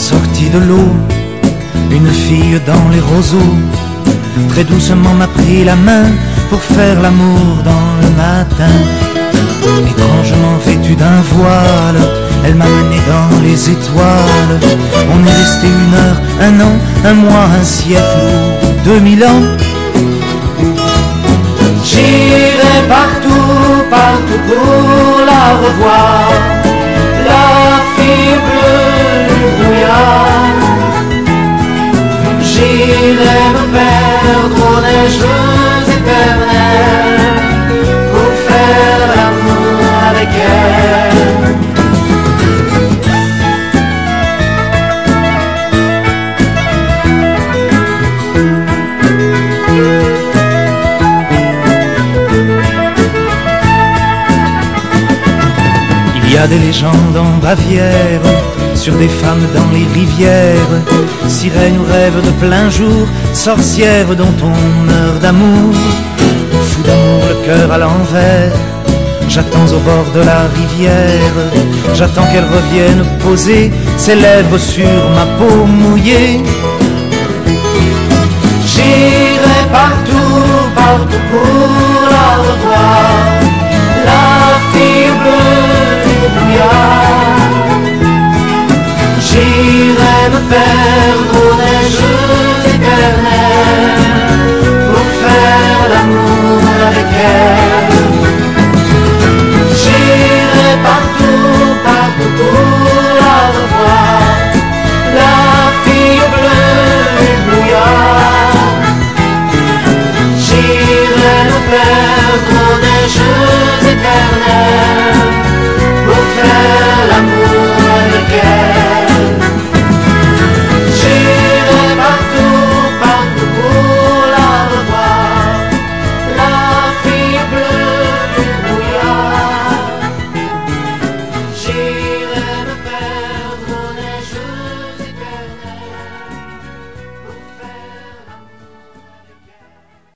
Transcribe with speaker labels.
Speaker 1: Sortie de l'eau, une fille dans les roseaux, très doucement m'a pris la main pour faire l'amour dans le matin. Étrangement vêtue d'un voile, elle m'a mené dans les étoiles. On est resté 1 heure, 1 an, 1 mois, 1 siècle ou 2000 ans. J'irai partout, partout pour la revoir, la fille bleue du brouillard. J'irai me perdre aux neiges éternelles pour faire l'amour avec elle. Il y a des légendes en Bavière sur des femmes dans les rivières, sirènes ou rêves de plein jour, sorcières dont on meurt d'amour. Fou d'amour, le cœur à l'envers, j'attends au bord de la rivière. J'attends qu'elle revienne poser ses lèvres sur ma peau mouillée. J'irai partout, partout pour la revoir, la fille bleue du brouillard. J'irai me perdre